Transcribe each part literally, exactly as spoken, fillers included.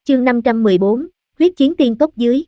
Chương năm trăm mười bốn, huyết chiến tiên cốc dưới.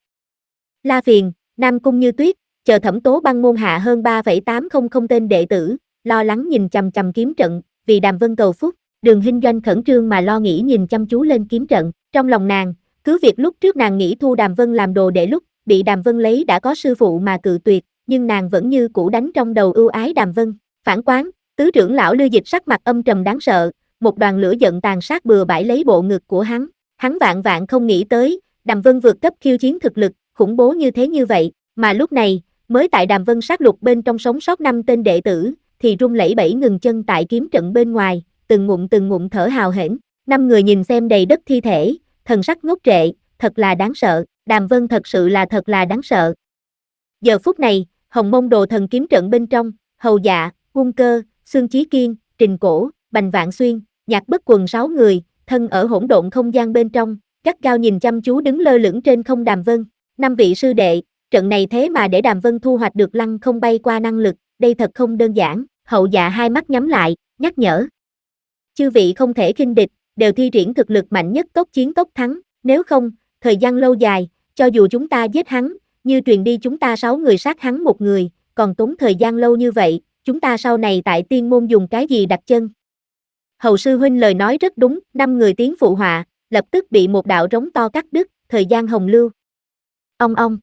La Phiền, Nam Cung Như Tuyết, chờ Thẩm Tố Băng môn hạ hơn ba phẩy tám không không tên đệ tử, lo lắng nhìn chằm chằm kiếm trận, vì Đàm Vân cầu phúc, Đường Hinh Doanh khẩn trương mà lo nghĩ nhìn chăm chú lên kiếm trận, trong lòng nàng, cứ việc lúc trước nàng nghĩ thu Đàm Vân làm đồ đệ lúc, bị Đàm Vân lấy đã có sư phụ mà cự tuyệt, nhưng nàng vẫn như cũ đánh trong đầu ưu ái Đàm Vân. Phản quán, tứ trưởng lão Lưu Dịch sắc mặt âm trầm đáng sợ, một đoàn lửa giận tàn sát bừa bãi lấy bộ ngực của hắn, hắn vạn vạn không nghĩ tới, Đàm Vân vượt cấp khiêu chiến thực lực, khủng bố như thế như vậy, mà lúc này, mới tại Đàm Vân sát lục bên trong sống sót năm tên đệ tử, thì run lẩy bẩy ngừng chân tại kiếm trận bên ngoài, từng ngụm từng ngụm thở hào hển, năm người nhìn xem đầy đất thi thể, thần sắc ngốc trệ, thật là đáng sợ, Đàm Vân thật sự là thật là đáng sợ. Giờ phút này, Hồng Mông Đồ Thần kiếm trận bên trong, Hầu Dạ, Ung Cơ, Xương Chí Kiên, Trình Cổ, Bành Vạn Xuyên, Nhạc Bất Quần sáu người, thân ở hỗn độn không gian bên trong, gắt gao nhìn chăm chú đứng lơ lửng trên không Đàm Vân. Năm vị sư đệ, trận này thế mà để Đàm Vân thu hoạch được lăng không bay qua năng lực, đây thật không đơn giản. Hậu Dạ hai mắt nhắm lại, nhắc nhở. Chư vị không thể khinh địch, đều thi triển thực lực mạnh nhất tốc chiến tốc thắng, nếu không, thời gian lâu dài, cho dù chúng ta giết hắn, như truyền đi chúng ta sáu người sát hắn một người, còn tốn thời gian lâu như vậy, chúng ta sau này tại tiên môn dùng cái gì đặt chân? Hầu sư huynh lời nói rất đúng, năm người tiếng phụ họa, lập tức bị một đạo rống to cắt đứt, thời gian hồng lưu. Ong ong.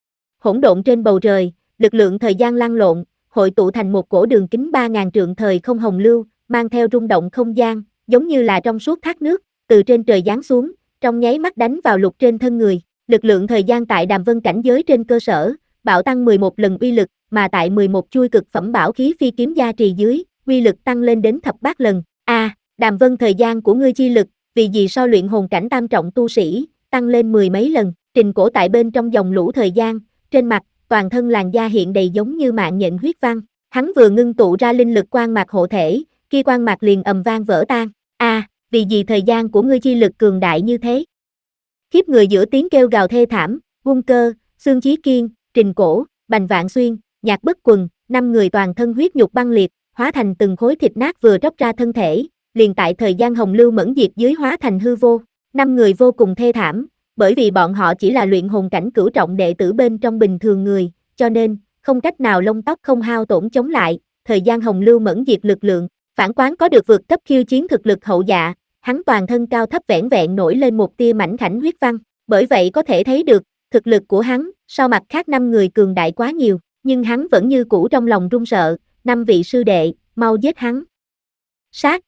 Hỗn độn trên bầu trời, lực lượng thời gian lăn lộn, hội tụ thành một cổ đường kính ba ngàn trượng thời không hồng lưu, mang theo rung động không gian, giống như là trong suốt thác nước, từ trên trời giáng xuống, trong nháy mắt đánh vào lục trên thân người. Lực lượng thời gian tại Đàm Vân cảnh giới trên cơ sở, bạo tăng mười một lần uy lực, mà tại mười một chuôi cực phẩm bảo khí phi kiếm gia trì dưới, uy lực tăng lên đến thập bát lần. A, à, Đàm Vân thời gian của ngươi chi lực, vì gì so luyện hồn cảnh tam trọng tu sĩ, tăng lên mười mấy lần. Trình Cổ tại bên trong dòng lũ thời gian, trên mặt, toàn thân làn da hiện đầy giống như mạng nhện huyết văn, hắn vừa ngưng tụ ra linh lực quang mạc hộ thể, kia quang mạc liền ầm vang vỡ tan. A, à, vì gì thời gian của ngươi chi lực cường đại như thế? Khiếp người giữa tiếng kêu gào thê thảm, Ung Cơ, Xương Chí Kiên, Trình Cổ, Bành Vạn Xuyên, Nhạc Bất Quần, năm người toàn thân huyết nhục băng liệt, hóa thành từng khối thịt nát vừa róc ra thân thể, liền tại thời gian hồng lưu mẫn diệt dưới hóa thành hư vô. Năm người vô cùng thê thảm, bởi vì bọn họ chỉ là luyện hồn cảnh cửu trọng đệ tử bên trong bình thường người, cho nên, không cách nào lông tóc không hao tổn chống lại, thời gian hồng lưu mẫn diệt lực lượng. Phản quán có được vượt cấp khiêu chiến thực lực Hậu Dạ, hắn toàn thân cao thấp vẻn vẹn nổi lên một tia mảnh khảnh huyết văn, bởi vậy có thể thấy được, thực lực của hắn, so mặt khác năm người cường đại quá nhiều, nhưng hắn vẫn như cũ trong lòng run sợ, năm vị sư đệ, mau giết hắn. Sát!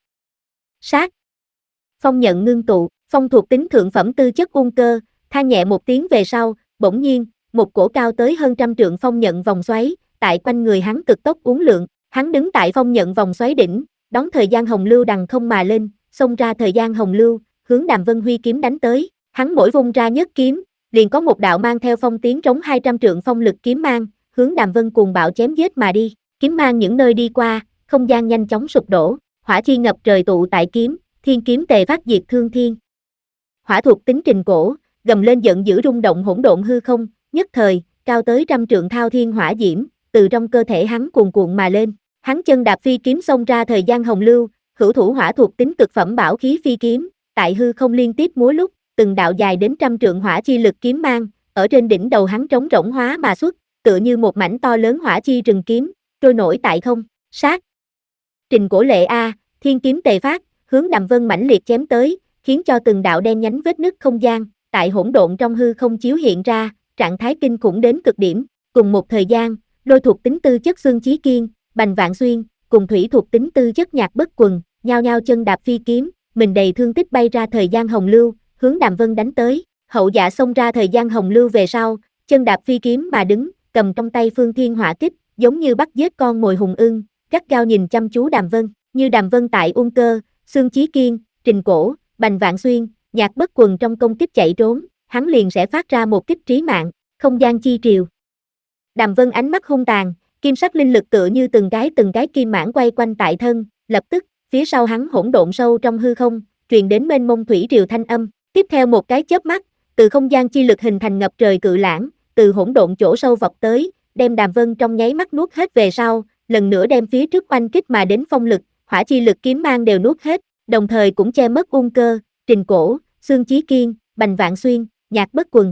Sát! Phong nhận ngưng tụ, phong thuộc tính thượng phẩm tư chất Ung Cơ, than nhẹ một tiếng về sau, bỗng nhiên, một cổ cao tới hơn trăm trượng phong nhận vòng xoáy, tại quanh người hắn cực tốc uốn lượn, hắn đứng tại phong nhận vòng xoáy đỉnh, đón thời gian hồng lưu đằng không mà lên, xông ra thời gian hồng lưu, hướng Đàm Vân huy kiếm đánh tới, hắn mỗi vung ra nhất kiếm, liền có một đạo mang theo phong tiếng trống hai trăm trượng phong lực kiếm mang, hướng Đàm Vân cuồng bạo chém giết mà đi, kiếm mang những nơi đi qua, không gian nhanh chóng sụp đổ, hỏa chi ngập trời tụ tại kiếm, thiên kiếm tề phát diệt thương thiên. Hỏa thuộc tính Trình Cổ, gầm lên giận dữ rung động hỗn độn hư không, nhất thời, cao tới trăm trượng thao thiên hỏa diễm, từ trong cơ thể hắn cuồn cuộn mà lên, hắn chân đạp phi kiếm xông ra thời gian hồng lưu, hữu thủ hỏa thuộc tính cực phẩm bảo khí phi kiếm, tại hư không liên tiếp múa lúc, từng đạo dài đến trăm trượng hỏa chi lực kiếm mang, ở trên đỉnh đầu hắn trống rỗng hóa mà xuất, tựa như một mảnh to lớn hỏa chi rừng kiếm, trôi nổi tại không. Sát! Trình Cổ lệ a, thiên kiếm tề phát, hướng Đàm Vân mãnh liệt chém tới, khiến cho từng đạo đen nhánh vết nứt không gian, tại hỗn độn trong hư không chiếu hiện ra, trạng thái kinh khủng đến cực điểm. Cùng một thời gian, lôi thuộc tính tư chất Xương Chí Kiên, Bành Vạn Xuyên, cùng thủy thuộc tính tư chất Nhạc Bất Quần, nhao nhao chân đạp phi kiếm, mình đầy thương tích bay ra thời gian hồng lưu, hướng Đàm Vân đánh tới. Hậu Dạ xông ra thời gian hồng lưu về sau, chân đạp phi kiếm mà đứng, cầm trong tay Phương Thiên Hỏa Kích, giống như bắt giết con mồi hùng ưng, gắt gao nhìn chăm chú Đàm Vân, như Đàm Vân tại Ung Cơ, Xương Chí Kiên, Trình Cổ, Bành Vạn Xuyên, Nhạc Bất Quần trong công kích chạy trốn, hắn liền sẽ phát ra một kích trí mạng, không gian chi triều. Đàm Vân ánh mắt hung tàn, kim sắc linh lực tựa như từng cái từng cái kim mãn quay quanh tại thân, lập tức, phía sau hắn hỗn độn sâu trong hư không, truyền đến mênh mông thủy triều thanh âm, tiếp theo một cái chớp mắt, từ không gian chi lực hình thành ngập trời cự lãng, từ hỗn độn chỗ sâu vọt tới, đem Đàm Vân trong nháy mắt nuốt hết về sau, lần nữa đem phía trước oanh kích mà đến phong lực, hỏa chi lực kiếm mang đều nuốt hết, đồng thời cũng che mất Ung Cơ, Trình Cổ, Xương Chí Kiên, Bành Vạn Xuyên, Nhạc Bất Quần.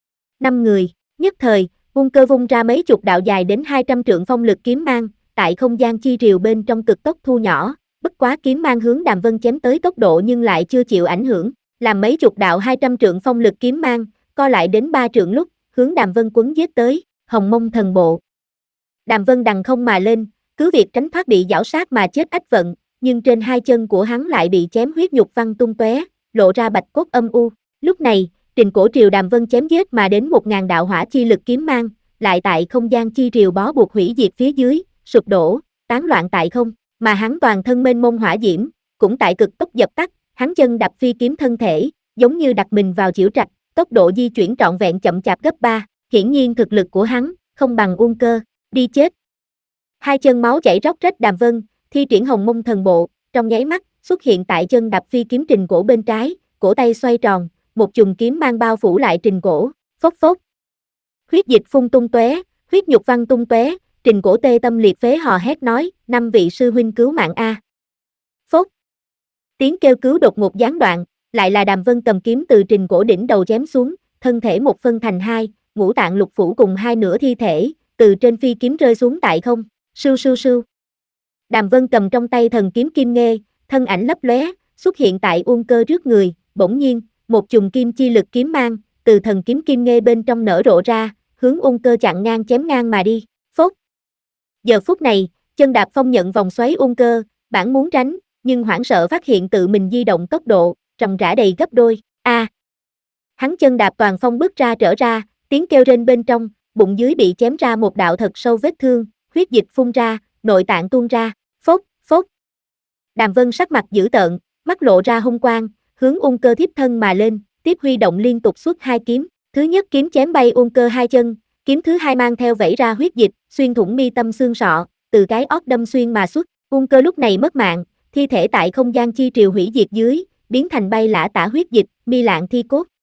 Năm người, nhất thời, Ung Cơ vung ra mấy chục đạo dài đến hai trăm trượng phong lực kiếm mang, tại không gian chi rìu bên trong cực tốc thu nhỏ, bất quá kiếm mang hướng Đàm Vân chém tới tốc độ nhưng lại chưa chịu ảnh hưởng, làm mấy chục đạo hai trăm trượng phong lực kiếm mang, co lại đến ba trượng lúc, hướng Đàm Vân quấn giết tới, Hồng Mông Thần Bộ. Đàm Vân đằng không mà lên, cứ việc tránh thoát bị giảo sát mà chết ách vận, nhưng trên hai chân của hắn lại bị chém huyết nhục văng tung tóe, lộ ra bạch cốt âm u. Lúc này, Trình Cổ Triều Đàm Vân chém giết mà đến một ngàn đạo hỏa chi lực kiếm mang, lại tại không gian chi triều bó buộc hủy diệt phía dưới, sụp đổ, tán loạn tại không, mà hắn toàn thân mênh mông hỏa diễm, cũng tại cực tốc dập tắt, hắn chân đạp phi kiếm thân thể, giống như đặt mình vào chiểu trạch, tốc độ di chuyển trọn vẹn chậm chạp gấp ba, hiển nhiên thực lực của hắn không bằng Ung Cơ, đi chết. Hai chân máu chảy róc rách Đàm Vân, thi triển Hồng Mông Thần Bộ, trong nháy mắt, xuất hiện tại chân đạp phi kiếm Trình Cổ bên trái, cổ tay xoay tròn, một chùm kiếm mang bao phủ lại Trình Cổ, phốc phốc. Huyết dịch phun tung tóe, huyết nhục văng tung tóe, Trình Cổ tê tâm liệt phế hò hét nói, năm vị sư huynh cứu mạng a. Phốc. Tiếng kêu cứu đột ngột gián đoạn, lại là Đàm Vân cầm kiếm từ Trình Cổ đỉnh đầu chém xuống, thân thể một phân thành hai, ngũ tạng lục phủ cùng hai nửa thi thể, từ trên phi kiếm rơi xuống tại không, sưu sưu sưu. Đàm Vân cầm trong tay thần kiếm kim nghê, thân ảnh lấp lóe, xuất hiện tại Ung Cơ trước người, bỗng nhiên, một chùm kim chi lực kiếm mang, từ thần kiếm kim nghê bên trong nở rộ ra, hướng Ung Cơ chặn ngang chém ngang mà đi, phốc. Giờ phút này, chân đạp phong nhận vòng xoáy Ung Cơ, bản muốn tránh, nhưng hoảng sợ phát hiện tự mình di động tốc độ, ròng rã đầy gấp đôi, a. À. Hắn chân đạp toàn phong bước ra trở ra, tiếng kêu rên bên trong, bụng dưới bị chém ra một đạo thật sâu vết thương, huyết dịch phun ra, nội tạng tuôn ra, phốc, phốc. Đàm Vân sắc mặt dữ tợn, mắt lộ ra hung quang, hướng Ung Cơ thiếp thân mà lên, tiếp huy động liên tục xuất hai kiếm, thứ nhất kiếm chém bay Ung Cơ hai chân, kiếm thứ hai mang theo vẩy ra huyết dịch, xuyên thủng mi tâm xương sọ, từ cái ót đâm xuyên mà xuất, Ung Cơ lúc này mất mạng, thi thể tại không gian chi triều hủy diệt dưới, biến thành bay lả tả huyết dịch, mi lạng thi cốt.